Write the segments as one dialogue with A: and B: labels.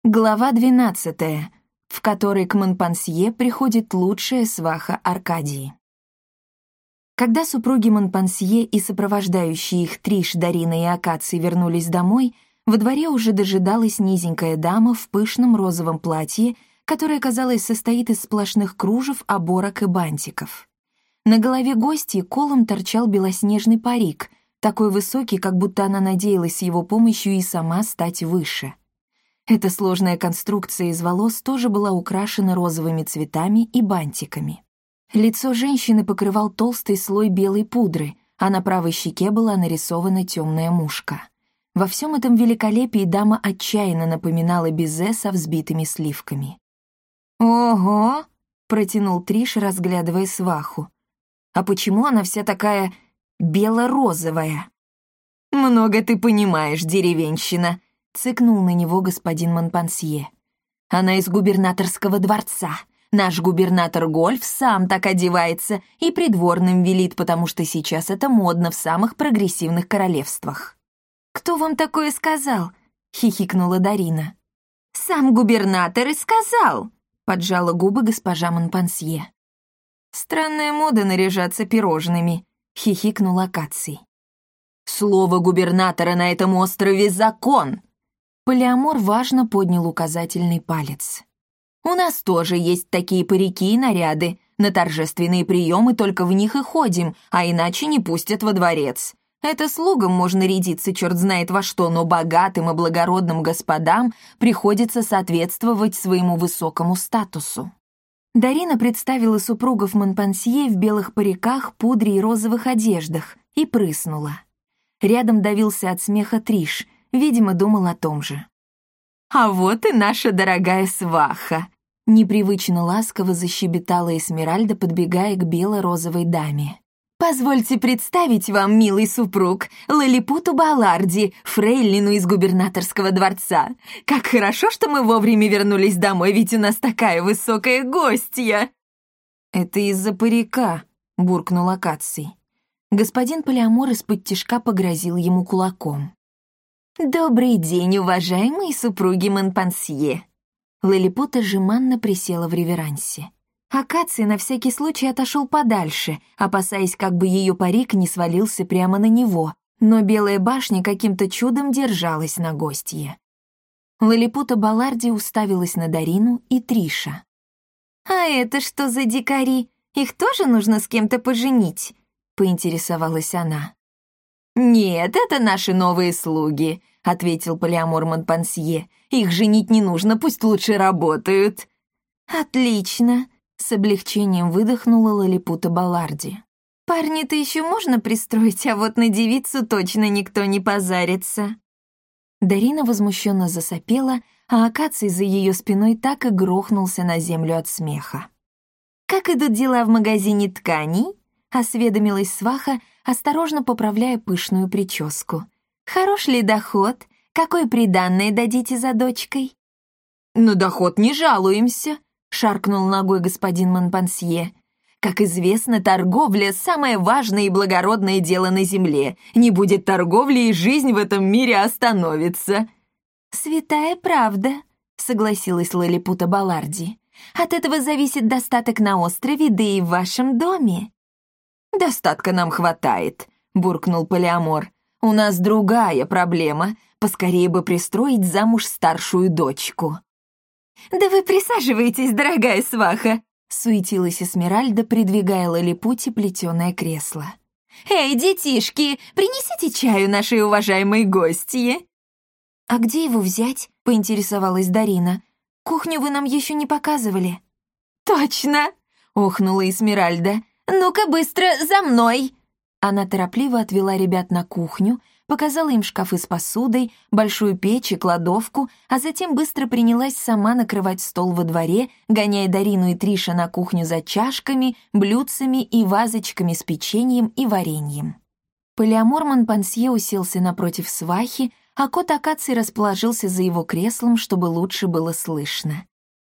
A: Глава 12, в которой к Монпансье приходит лучшая сваха Аркадии. Когда супруги Монпансье и сопровождающие их Триш, Дарина и Акаций вернулись домой, во дворе уже дожидалась низенькая дама в пышном розовом платье, которое, казалось, состоит из сплошных кружев, оборок и бантиков. На голове гостьи колом торчал белоснежный парик, такой высокий, как будто она надеялась с его помощью и сама стать выше. Эта сложная конструкция из волос тоже была украшена розовыми цветами и бантиками. Лицо женщины покрывал толстый слой белой пудры, а на правой щеке была нарисована темная мушка. Во всем этом великолепии дама отчаянно напоминала безе со взбитыми сливками. «Ого!» — протянул Триш, разглядывая сваху. «А почему она вся такая бело-розовая?» «Много ты понимаешь, деревенщина», — цыкнул на него господин Монпансье. «Она из губернаторского дворца. Наш губернатор Гольф сам так одевается и придворным велит, потому что сейчас это модно в самых прогрессивных королевствах». «Кто вам такое сказал?» — хихикнула Дарина. «Сам губернатор и сказал», — поджала губы госпожа Монпансье. «Странная мода наряжаться пирожными», — хихикнул Акаций. «Слово губернатора на этом острове — закон!» Полиамор важно поднял указательный палец. «У нас тоже есть такие парики и наряды. На торжественные приемы только в них и ходим, а иначе не пустят во дворец. Это слугам можно рядиться черт знает во что, но богатым и благородным господам приходится соответствовать своему высокому статусу». Дарина представила супругов Монпансье в белых париках, пудре и розовых одеждах и прыснула. Рядом давился от смеха Триш, видимо, думал о том же. «А вот и наша дорогая сваха!» Непривычно ласково защебетала Эсмеральда, подбегая к бело-розовой даме. «Позвольте представить вам, милый супруг, Лилипуту Балларди, фрейлину из губернаторского дворца. Как хорошо, что мы вовремя вернулись домой, ведь у нас такая высокая гостья!» «Это из-за парика», — буркнул Акаций. Господин Полиамор из-под тишка погрозил ему кулаком. «Добрый день, уважаемые супруги Монпансье!» Лилипута жеманно присела в реверансе. Акаций на всякий случай отошел подальше, опасаясь, как бы ее парик не свалился прямо на него, но Белая башня каким-то чудом держалась на гостье. Лилипута Балларди уставилась на Дарину и Триша. «А это что за дикари? Их тоже нужно с кем-то поженить?» — поинтересовалась она. «Нет, это наши новые слуги», — ответил Полиамор Монпансье. «Их женить не нужно, пусть лучше работают». «Отлично», — с облегчением выдохнула Лилипута Балларди. «Парня-то еще можно пристроить, а вот на девицу точно никто не позарится». Дарина возмущенно засопела, а Акаций за ее спиной так и грохнулся на землю от смеха. «Как идут дела в магазине тканей?» — осведомилась сваха, осторожно поправляя пышную прическу. «Хорош ли доход? Какое приданное дадите за дочкой?» «На доход не жалуемся», — шаркнул ногой господин Монпансье. «Как известно, торговля — самое важное и благородное дело на земле. Не будет торговли, и жизнь в этом мире остановится». «Святая правда», — согласилась Лилипута Балларди. «От этого зависит достаток на острове, да и в вашем доме». «Достатка нам хватает», — буркнул Полиамор. «У нас другая проблема. Поскорее бы пристроить замуж старшую дочку». «Да вы присаживайтесь, дорогая сваха», — суетилась Эсмеральда, придвигая Лилипуте плетеное кресло. «Эй, детишки, принесите чаю нашей уважаемой гостье». «А где его взять?» — поинтересовалась Дарина. «Кухню вы нам еще не показывали». «Точно!» — охнула Эсмеральда. «Ну-ка быстро, за мной!» Она торопливо отвела ребят на кухню, показала им шкафы с посудой, большую печь и кладовку, а затем быстро принялась сама накрывать стол во дворе, гоняя Дарину и Триша на кухню за чашками, блюдцами и вазочками с печеньем и вареньем. Полиамор Монпансье уселся напротив свахи, а кот Акаций расположился за его креслом, чтобы лучше было слышно.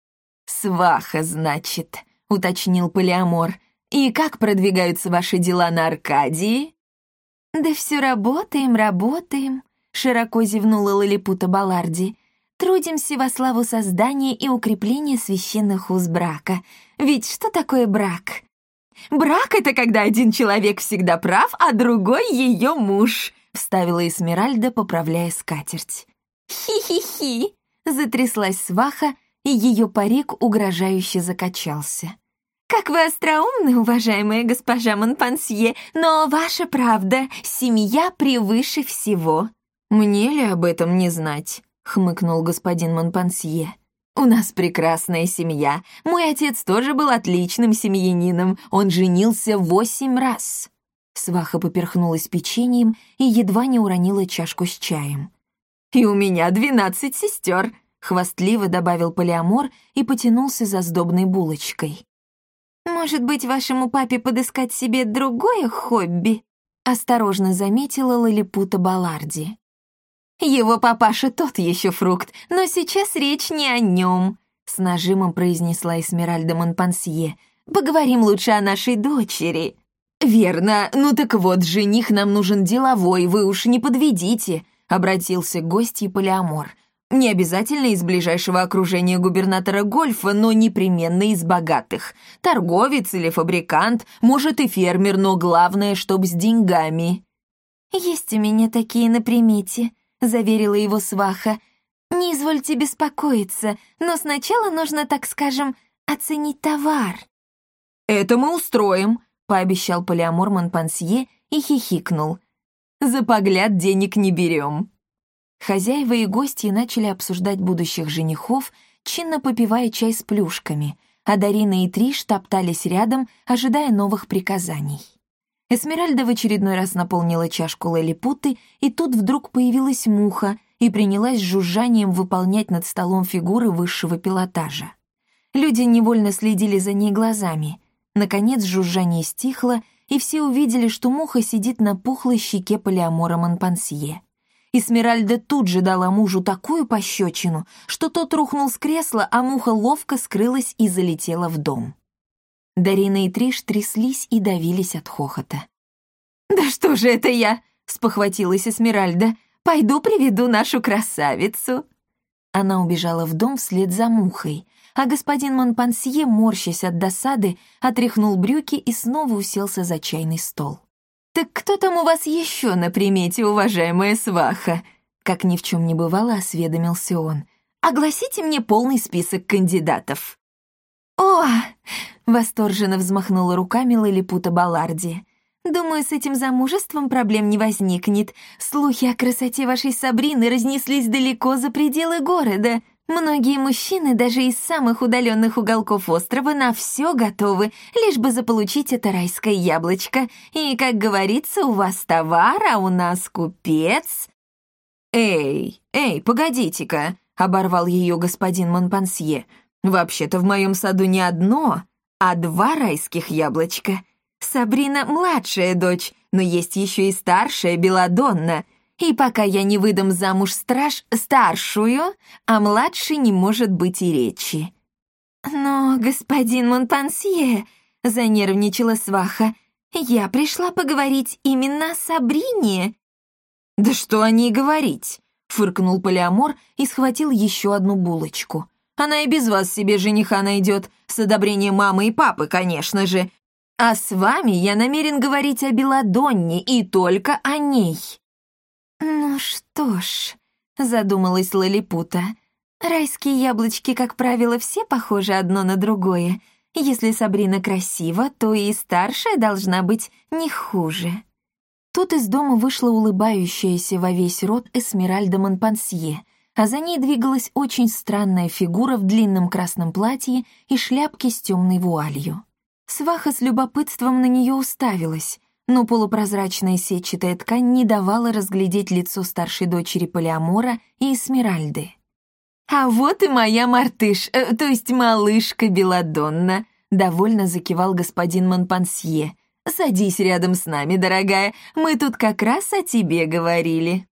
A: «Сваха, значит», — уточнил Полиамор. «И как продвигаются ваши дела на Аркадии?» «Да все работаем», — широко зевнула Лилипута Балларди. трудимся во славу создания и укрепления священных уз брака. Ведь что такое брак? Брак — это когда один человек всегда прав, а другой — ее муж, вставила Эсмеральда, поправляя скатерть. Хи-хи-хи, затряслась сваха, и ее парик угрожающе закачался. «Как вы остроумны, уважаемая госпожа Монпансье, но ваша правда, семья превыше всего». «Мне ли об этом не знать?» — хмыкнул господин Монпансье. «У нас прекрасная семья. Мой отец тоже был отличным семьянином. Он женился 8 раз». Сваха поперхнулась печеньем и едва не уронила чашку с чаем. «И у меня 12 сестер», — хвастливо добавил Полиамор и потянулся за сдобной булочкой. «Может быть, вашему папе подыскать себе другое хобби?» — осторожно заметила Лилипута Балларди. «Его папаша тот еще фрукт, но сейчас речь не о нем», — с нажимом произнесла Эсмеральда Монпансье. «Поговорим лучше о нашей дочери». «Верно, ну так вот, жених нам нужен деловой, вы уж не подведите», — обратился к гостье Полиамор. «Не обязательно из ближайшего окружения губернатора Гольфа, но непременно из богатых. Торговец или фабрикант, может и фермер, но главное, чтоб с деньгами». «Есть у меня такие на примете», — заверила его сваха. «Не извольте беспокоиться, но сначала нужно, так скажем, оценить товар».
B: «Это мы устроим», — пообещал Полиамор Монпансье и хихикнул. «За погляд денег не берем».
A: Хозяева и гости начали обсуждать будущих женихов, чинно попивая чай с плюшками, а Дарина и Триш топтались рядом, ожидая новых приказаний. Эсмеральда в очередной раз наполнила чашку Лилипуты, и тут вдруг появилась муха и принялась с жужжанием выполнять над столом фигуры высшего пилотажа. Люди невольно следили за ней глазами. Наконец жужжание стихло, и все увидели, что муха сидит на пухлой щеке Полиамора Монпансье. Эсмеральда тут же дала мужу такую пощечину, что тот рухнул с кресла, а муха ловко скрылась и залетела в дом. Дарина и Триш тряслись и давились от хохота. «Да что же это я?» — спохватилась Эсмеральда. «Пойду приведу нашу красавицу». Она убежала в дом вслед за мухой, а господин Монпансье, морщась от досады, отряхнул брюки и снова уселся за чайный стол. «Так кто там у вас еще на примете, уважаемая сваха?» Как ни в чем не бывало, осведомился он. «Огласите мне полный список кандидатов». «О!» — восторженно взмахнула руками Лилипута Балларди. «Думаю, с этим замужеством проблем не возникнет. Слухи о красоте вашей Сабрины разнеслись далеко за пределы города. Многие мужчины даже из самых удаленных уголков острова на все готовы, лишь бы заполучить это райское яблочко. И, как говорится, у вас товар, а у нас купец».
B: «Эй, погодите-ка», — оборвал ее господин Монпансье. «Вообще-то в моем саду не одно, а 2 райских яблочка. Сабрина — младшая дочь, но есть еще и старшая Беладонна. И пока я не выдам замуж старшую, о младшей не может быть и речи».
A: «Но, господин Монпансье», — занервничала сваха, «я пришла поговорить именно о Сабрине».
B: «Да что о ней говорить?» — фыркнул Полиамор и схватил еще одну булочку. «Она и без вас себе жениха найдет, с одобрения мамы и папы, конечно же. А с вами я намерен говорить о Беладонне и только о ней».
A: «Ну что ж», — задумалась Лилипута, «райские яблочки, как правило, все похожи одно на другое. Если Сабрина красива, то и старшая должна быть не хуже». Тут из дома вышла улыбающаяся во весь рот Эсмеральда Монпансье, а за ней двигалась очень странная фигура в длинном красном платье и шляпке с темной вуалью. Сваха с любопытством на нее уставилась, но полупрозрачная сетчатая ткань не давала разглядеть лицо старшей дочери Полиамора и Эсмеральды.
B: «А вот и моя мартыш, то есть малышка Беладонна», — довольно закивал господин Монпансье. «Садись рядом с нами, дорогая, мы тут как раз о тебе говорили».